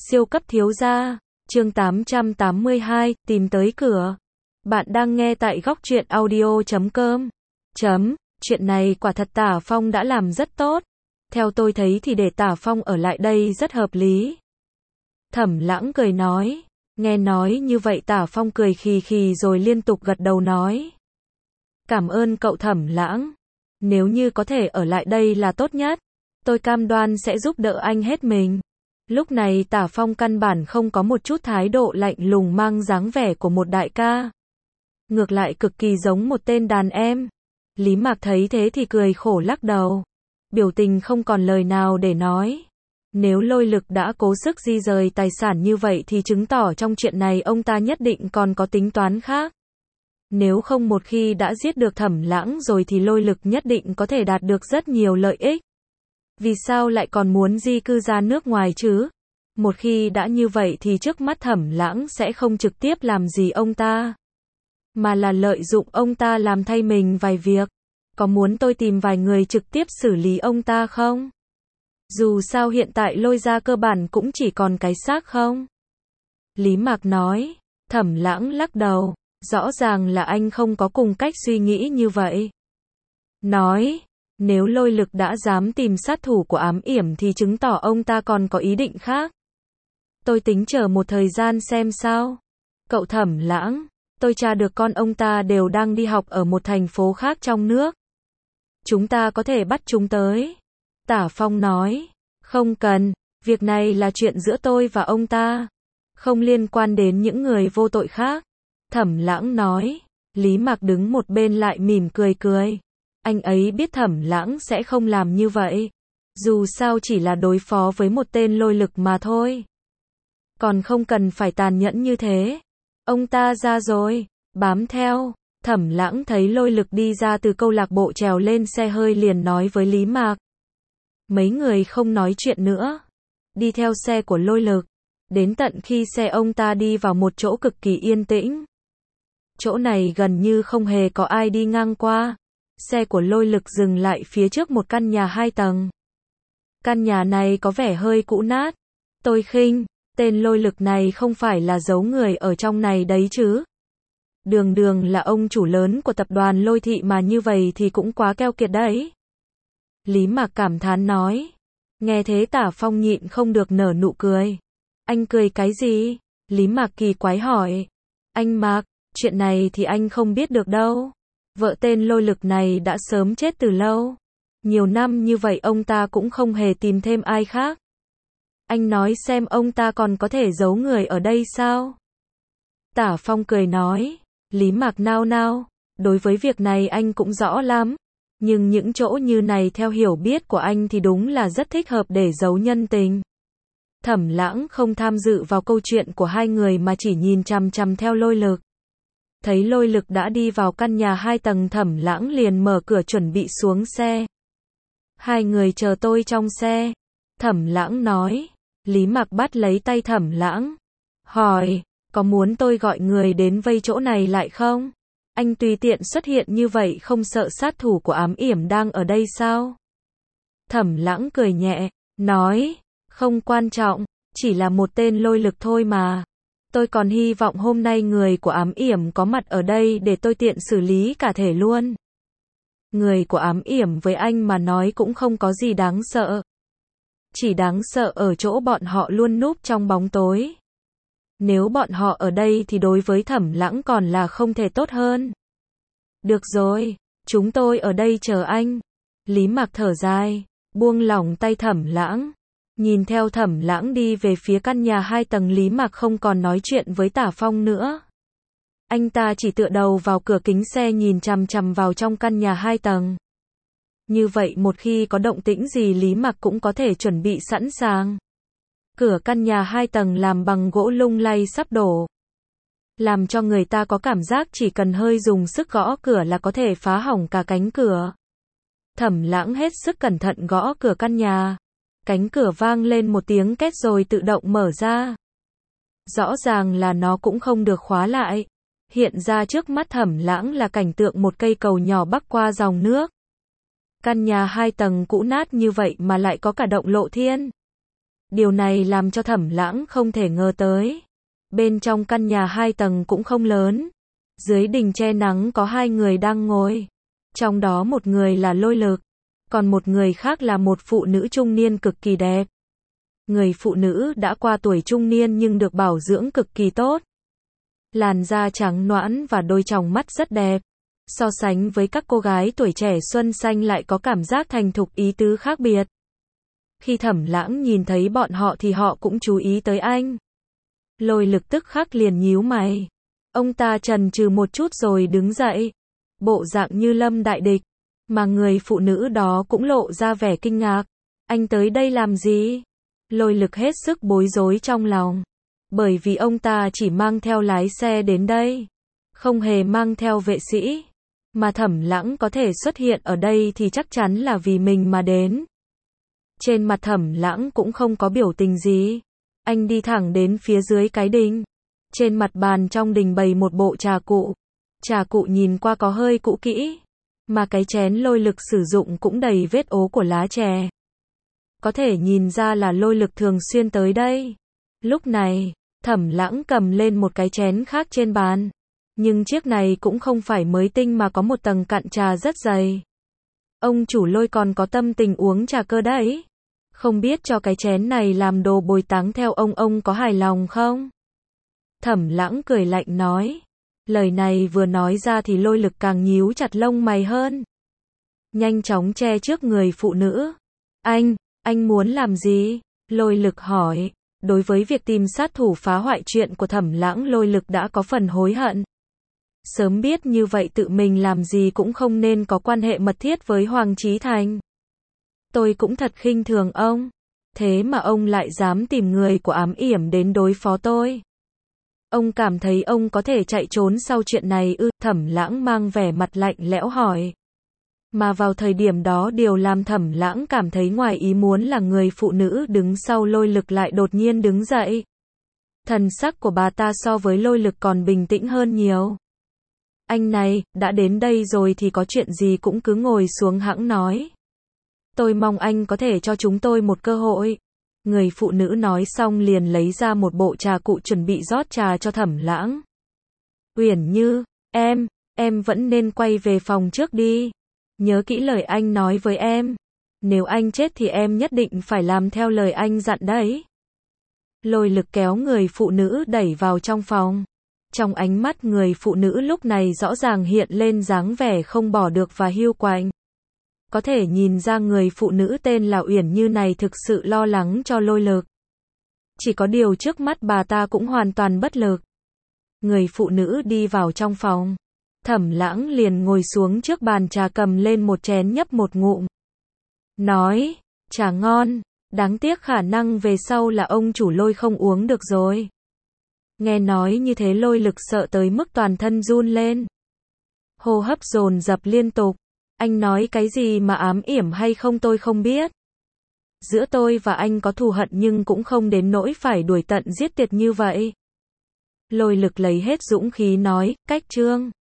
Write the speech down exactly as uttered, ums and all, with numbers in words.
Siêu cấp thiếu gia, chương tám trăm tám mươi hai, tìm tới cửa. Bạn đang nghe tại góc truyện audio chấm com. Chấm, chuyện này quả thật Tả Phong đã làm rất tốt. Theo tôi thấy thì để Tả Phong ở lại đây rất hợp lý. Thẩm Lãng cười nói. Nghe nói như vậy Tả Phong cười khì khì rồi liên tục gật đầu nói. Cảm ơn cậu Thẩm Lãng. Nếu như có thể ở lại đây là tốt nhất. Tôi cam đoan sẽ giúp đỡ anh hết mình. Lúc này Tả Phong căn bản không có một chút thái độ lạnh lùng mang dáng vẻ của một đại ca. Ngược lại cực kỳ giống một tên đàn em. Lý Mạc thấy thế thì cười khổ lắc đầu. Biểu tình không còn lời nào để nói. Nếu Lôi Lực đã cố sức di rời tài sản như vậy thì chứng tỏ trong chuyện này ông ta nhất định còn có tính toán khác. Nếu không một khi đã giết được Thẩm Lãng rồi thì Lôi Lực nhất định có thể đạt được rất nhiều lợi ích. Vì sao lại còn muốn di cư ra nước ngoài chứ? Một khi đã như vậy thì trước mắt Thẩm Lãng sẽ không trực tiếp làm gì ông ta, mà là lợi dụng ông ta làm thay mình vài việc. Có muốn tôi tìm vài người trực tiếp xử lý ông ta không? Dù sao hiện tại Lôi gia cơ bản cũng chỉ còn cái xác không? Lý Mạc nói. Thẩm Lãng lắc đầu. Rõ ràng là anh không có cùng cách suy nghĩ như vậy. Nói. Nếu Lôi Lực đã dám tìm sát thủ của Ám Yểm thì chứng tỏ ông ta còn có ý định khác. Tôi tính chờ một thời gian xem sao. Cậu Thẩm Lãng, tôi tra được con ông ta đều đang đi học ở một thành phố khác trong nước. Chúng ta có thể bắt chúng tới. Tả Phong nói. Không cần, việc này là chuyện giữa tôi và ông ta. Không liên quan đến những người vô tội khác. Thẩm Lãng nói. Lý Mạc đứng một bên lại mỉm cười cười. Anh ấy biết Thẩm Lãng sẽ không làm như vậy. Dù sao chỉ là đối phó với một tên Lôi Lực mà thôi. Còn không cần phải tàn nhẫn như thế. Ông ta ra rồi, bám theo. Thẩm Lãng thấy Lôi Lực đi ra từ câu lạc bộ trèo lên xe hơi liền nói với Lý Mạc. Mấy người không nói chuyện nữa. Đi theo xe của Lôi Lực. Đến tận khi xe ông ta đi vào một chỗ cực kỳ yên tĩnh. Chỗ này gần như không hề có ai đi ngang qua. Xe của Lôi Lực dừng lại phía trước một căn nhà hai tầng. Căn nhà này có vẻ hơi cũ nát. Tôi khinh, tên Lôi Lực này không phải là giấu người ở trong này đấy chứ. Đường đường là ông chủ lớn của tập đoàn Lôi Thị mà như vậy thì cũng quá keo kiệt đấy. Lý Mạc cảm thán nói. Nghe thế Tả Phong nhịn không được nở nụ cười. Anh cười cái gì? Lý Mạc kỳ quái hỏi. Anh Mạc, chuyện này thì anh không biết được đâu. Vợ tên Lôi Lực này đã sớm chết từ lâu. Nhiều năm như vậy ông ta cũng không hề tìm thêm ai khác. Anh nói xem ông ta còn có thể giấu người ở đây sao? Tả Phong cười nói. Lý Mạc nao nao. Đối với việc này anh cũng rõ lắm. Nhưng những chỗ như này theo hiểu biết của anh thì đúng là rất thích hợp để giấu nhân tình. Thẩm Lãng không tham dự vào câu chuyện của hai người mà chỉ nhìn chằm chằm theo Lôi Lực. Thấy Lôi Lực đã đi vào căn nhà hai tầng Thẩm Lãng liền mở cửa chuẩn bị xuống xe. Hai người chờ tôi trong xe. Thẩm Lãng nói. Lý Mạc bắt lấy tay Thẩm Lãng. Hỏi, có muốn tôi gọi người đến vây chỗ này lại không? Anh tùy tiện xuất hiện như vậy không sợ sát thủ của Ám Yểm đang ở đây sao? Thẩm Lãng cười nhẹ, nói, không quan trọng, chỉ là một tên Lôi Lực thôi mà. Tôi còn hy vọng hôm nay người của Ám Yểm có mặt ở đây để tôi tiện xử lý cả thể luôn. Người của Ám Yểm với anh mà nói cũng không có gì đáng sợ. Chỉ đáng sợ ở chỗ bọn họ luôn núp trong bóng tối. Nếu bọn họ ở đây thì đối với Thẩm Lãng còn là không thể tốt hơn. Được rồi, chúng tôi ở đây chờ anh. Lý Mạc thở dài, buông lỏng tay Thẩm Lãng. Nhìn theo Thẩm Lãng đi về phía căn nhà hai tầng Lý Mạc không còn nói chuyện với Tả Phong nữa. Anh ta chỉ tựa đầu vào cửa kính xe nhìn chằm chằm vào trong căn nhà hai tầng. Như vậy một khi có động tĩnh gì Lý Mạc cũng có thể chuẩn bị sẵn sàng. Cửa căn nhà hai tầng làm bằng gỗ lung lay sắp đổ. Làm cho người ta có cảm giác chỉ cần hơi dùng sức gõ cửa là có thể phá hỏng cả cánh cửa. Thẩm Lãng hết sức cẩn thận gõ cửa căn nhà. Cánh cửa vang lên một tiếng két rồi tự động mở ra. Rõ ràng là nó cũng không được khóa lại. Hiện ra trước mắt Thẩm Lãng là cảnh tượng một cây cầu nhỏ bắc qua dòng nước. Căn nhà hai tầng cũ nát như vậy mà lại có cả động lộ thiên. Điều này làm cho Thẩm Lãng không thể ngờ tới. Bên trong căn nhà hai tầng cũng không lớn. Dưới đình che nắng có hai người đang ngồi. Trong đó một người là Lôi Lực, còn một người khác là một phụ nữ trung niên cực kỳ đẹp. Người phụ nữ đã qua tuổi trung niên nhưng được bảo dưỡng cực kỳ tốt. Làn da trắng nõn và đôi tròng mắt rất đẹp. So sánh với các cô gái tuổi trẻ xuân xanh lại có cảm giác thành thục ý tứ khác biệt. Khi Thẩm Lãng nhìn thấy bọn họ thì họ cũng chú ý tới anh. Lôi Lực tức khắc liền nhíu mày. Ông ta chần chừ một chút rồi đứng dậy. Bộ dạng như lâm đại địch. Mà người phụ nữ đó cũng lộ ra vẻ kinh ngạc. Anh tới đây làm gì? Lôi Lực hết sức bối rối trong lòng. Bởi vì ông ta chỉ mang theo lái xe đến đây. Không hề mang theo vệ sĩ. Mà Thẩm Lãng có thể xuất hiện ở đây thì chắc chắn là vì mình mà đến. Trên mặt Thẩm Lãng cũng không có biểu tình gì. Anh đi thẳng đến phía dưới cái đình. Trên mặt bàn trong đình bày một bộ trà cụ. Trà cụ nhìn qua có hơi cũ kỹ. Mà cái chén Lôi Lực sử dụng cũng đầy vết ố của lá chè. Có thể nhìn ra là Lôi Lực thường xuyên tới đây. Lúc này, Thẩm Lãng cầm lên một cái chén khác trên bàn. Nhưng chiếc này cũng không phải mới tinh mà có một tầng cặn trà rất dày. Ông chủ Lôi còn có tâm tình uống trà cơ đấy. Không biết cho cái chén này làm đồ bồi táng theo ông ông có hài lòng không? Thẩm Lãng cười lạnh nói. Lời này vừa nói ra thì Lôi Lực càng nhíu chặt lông mày hơn. Nhanh chóng che trước người phụ nữ. Anh, anh muốn làm gì? Lôi Lực hỏi. Đối với việc tìm sát thủ phá hoại chuyện của Thẩm Lãng, Lôi Lực đã có phần hối hận. Sớm biết như vậy tự mình làm gì cũng không nên có quan hệ mật thiết với Hoàng Chí Thành. Tôi cũng thật khinh thường ông. Thế mà ông lại dám tìm người của Ám Yểm đến đối phó tôi. Ông cảm thấy ông có thể chạy trốn sau chuyện này ư? Thẩm Lãng mang vẻ mặt lạnh lẽo hỏi. Mà vào thời điểm đó điều làm Thẩm Lãng cảm thấy ngoài ý muốn là người phụ nữ đứng sau Lôi Lực lại đột nhiên đứng dậy. Thần sắc của bà ta so với Lôi Lực còn bình tĩnh hơn nhiều. Anh này, đã đến đây rồi thì có chuyện gì cũng cứ ngồi xuống hẵng nói. Tôi mong anh có thể cho chúng tôi một cơ hội. Người phụ nữ nói xong liền lấy ra một bộ trà cụ chuẩn bị rót trà cho Thẩm Lãng. Uyển Như, em, em vẫn nên quay về phòng trước đi. Nhớ kỹ lời anh nói với em. Nếu anh chết thì em nhất định phải làm theo lời anh dặn đấy. Lôi Lực kéo người phụ nữ đẩy vào trong phòng. Trong ánh mắt người phụ nữ lúc này rõ ràng hiện lên dáng vẻ không bỏ được và hiu quạnh. Có thể nhìn ra người phụ nữ tên là Uyển Như này thực sự lo lắng cho Lôi Lực. Chỉ có điều trước mắt bà ta cũng hoàn toàn bất lực. Người phụ nữ đi vào trong phòng. Thẩm Lãng liền ngồi xuống trước bàn trà cầm lên một chén nhấp một ngụm. Nói, trà ngon, đáng tiếc khả năng về sau là ông chủ Lôi không uống được rồi. Nghe nói như thế Lôi Lực sợ tới mức toàn thân run lên. Hô hấp dồn dập liên tục. Anh nói cái gì mà ám yểm hay không tôi không biết. Giữa tôi và anh có thù hận nhưng cũng không đến nỗi phải đuổi tận giết tuyệt như vậy. Lôi Lực lấy hết dũng khí nói, cách trương.